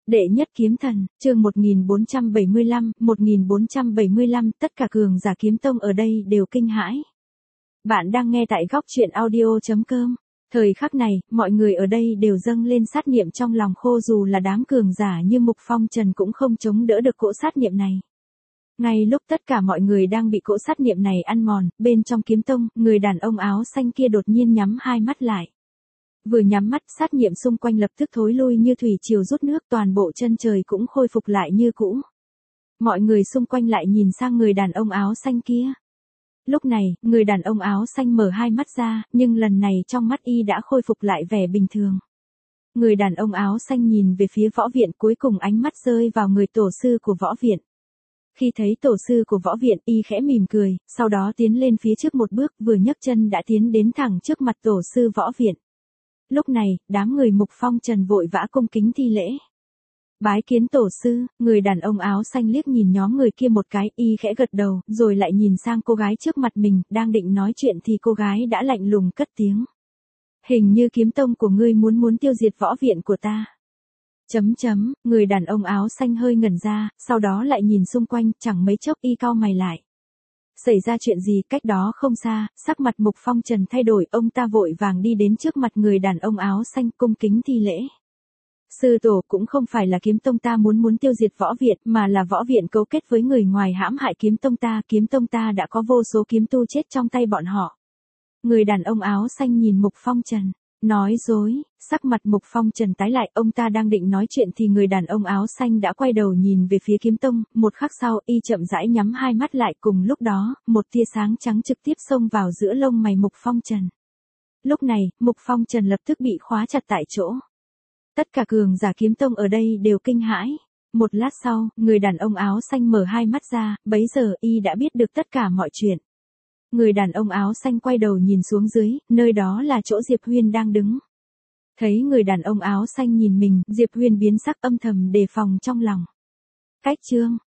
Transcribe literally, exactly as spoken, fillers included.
Đệ nhất kiếm thần, chương một nghìn bốn trăm bảy mươi lăm, một nghìn bốn trăm bảy mươi lăm, tất cả cường giả kiếm tông ở đây đều kinh hãi. Bạn đang nghe tại góc truyện audio chấm com. Thời khắc này, mọi người ở đây đều dâng lên sát niệm trong lòng khô, dù là đám cường giả như Mục Phong Trần cũng không chống đỡ được cỗ sát niệm này. Ngay lúc tất cả mọi người đang bị cỗ sát niệm này ăn mòn, bên trong kiếm tông, người đàn ông áo xanh kia đột nhiên nhắm hai mắt lại. Vừa nhắm mắt, sát niệm xung quanh lập tức thối lui như thủy triều rút nước, toàn bộ chân trời cũng khôi phục lại như cũ. Mọi người xung quanh lại nhìn sang người đàn ông áo xanh kia. Lúc này, người đàn ông áo xanh mở hai mắt ra, nhưng lần này trong mắt y đã khôi phục lại vẻ bình thường. Người đàn ông áo xanh nhìn về phía võ viện, cuối cùng ánh mắt rơi vào người tổ sư của võ viện. Khi thấy tổ sư của võ viện, y khẽ mỉm cười, sau đó tiến lên phía trước một bước, vừa nhấc chân đã tiến đến thẳng trước mặt tổ sư võ viện. Lúc này, đám người Mục Phong Trần vội vã cung kính thi lễ. Bái kiến tổ sư, người đàn ông áo xanh liếc nhìn nhóm người kia một cái, y khẽ gật đầu, rồi lại nhìn sang cô gái trước mặt mình, đang định nói chuyện thì cô gái đã lạnh lùng cất tiếng. Hình như kiếm tông của ngươi muốn muốn tiêu diệt võ viện của ta. Chấm chấm, người đàn ông áo xanh hơi ngẩn ra, sau đó lại nhìn xung quanh, chẳng mấy chốc y cau mày lại. Xảy ra chuyện gì? Cách đó không xa, sắc mặt Mục Phong Trần thay đổi, ông ta vội vàng đi đến trước mặt người đàn ông áo xanh, cung kính thi lễ. Sư tổ, cũng không phải là kiếm tông ta muốn muốn tiêu diệt võ viện, mà là võ viện cấu kết với người ngoài hãm hại kiếm tông ta, kiếm tông ta đã có vô số kiếm tu chết trong tay bọn họ. Người đàn ông áo xanh nhìn Mục Phong Trần, nói dối. Sắc mặt Mục Phong Trần tái lại, ông ta đang định nói chuyện thì người đàn ông áo xanh đã quay đầu nhìn về phía kiếm tông, một khắc sau, y chậm rãi nhắm hai mắt lại, cùng lúc đó, một tia sáng trắng trực tiếp xông vào giữa lông mày Mục Phong Trần. Lúc này, Mục Phong Trần lập tức bị khóa chặt tại chỗ. Tất cả cường giả kiếm tông ở đây đều kinh hãi. Một lát sau, người đàn ông áo xanh mở hai mắt ra, bấy giờ y đã biết được tất cả mọi chuyện. Người đàn ông áo xanh quay đầu nhìn xuống dưới, nơi đó là chỗ Diệp Huyên đang đứng. Thấy người đàn ông áo xanh nhìn mình, Diệp Huyên biến sắc, âm thầm đề phòng trong lòng. Cách chương,